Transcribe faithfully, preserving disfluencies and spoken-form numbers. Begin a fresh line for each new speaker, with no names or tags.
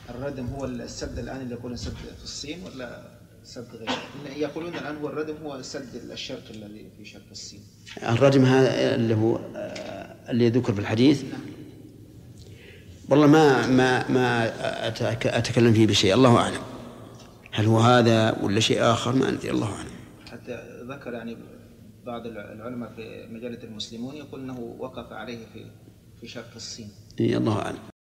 الردم هو السد الآن اللي يقولون سد في الصين ولا سد غير؟ يقولون الآن هو الردم هو السد الشرق الذي في شرق الصين.
الردم هذا اللي هو اللي يذكر في الحديث. والله ما ما ما أتكلم فيه بشيء، الله أعلم هل هو هذا ولا شيء آخر، ما أدري، الله أعلم.
حتى ذكر يعني بعض العلماء في مجلة المسلمون يقول أنه وقف عليه في في شرق الصين.
إيه الله أعلم.